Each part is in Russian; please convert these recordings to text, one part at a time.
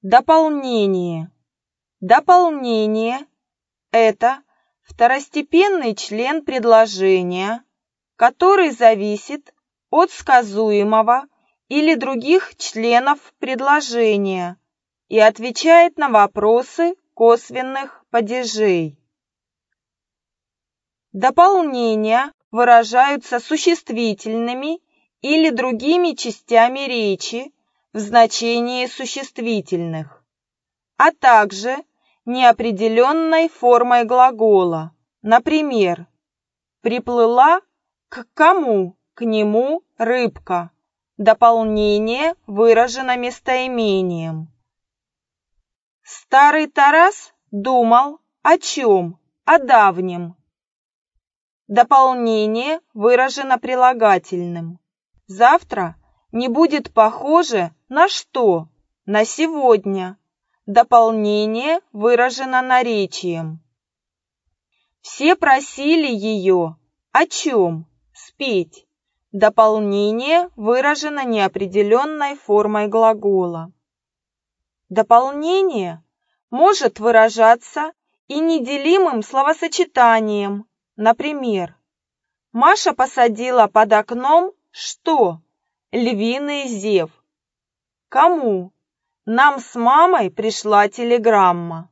Дополнение. Дополнение – это второстепенный член предложения, который зависит от сказуемого или других членов предложения и отвечает на вопросы косвенных падежей. Дополнения выражаются существительными или другими частями речи в значении существительных, а также неопределенной формой глагола. Например, приплыла к кому? К нему рыбка. Дополнение выражено местоимением. Старый Тарас думал о чем? О давнем. Дополнение выражено прилагательным. Завтра не будет похоже на что? На сегодня. Дополнение выражено наречием. Все просили ее о чем? Спеть. Дополнение выражено неопределенной формой глагола. Дополнение может выражаться и неделимым словосочетанием. Например, Маша посадила под окном что? Львиный зев. Кому? Нам с мамой пришла телеграмма.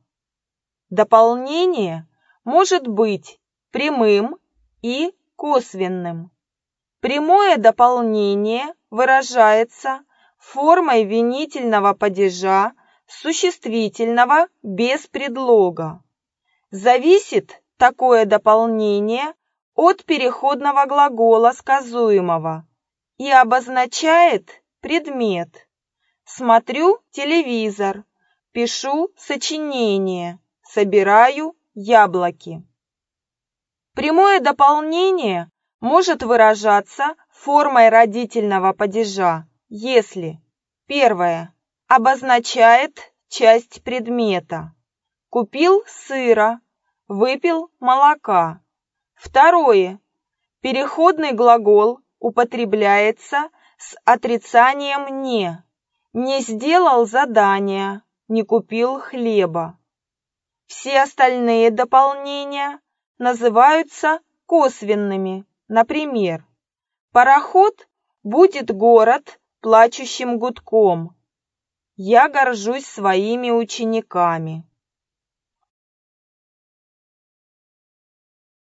Дополнение может быть прямым и косвенным. Прямое дополнение выражается формой винительного падежа существительного без предлога. Зависит такое дополнение от переходного глагола сказуемого и обозначает предмет. Смотрю телевизор, пишу сочинение, собираю яблоки. Прямое дополнение может выражаться формой родительного падежа, если: первое обозначает часть предмета. Купил сыра, выпил молока. Второе. Переходный глагол употребляется с отрицанием «не». Не сделал задания, не купил хлеба. Все остальные дополнения называются косвенными. Например, пароход будет город плачущим гудком. Я горжусь своими учениками.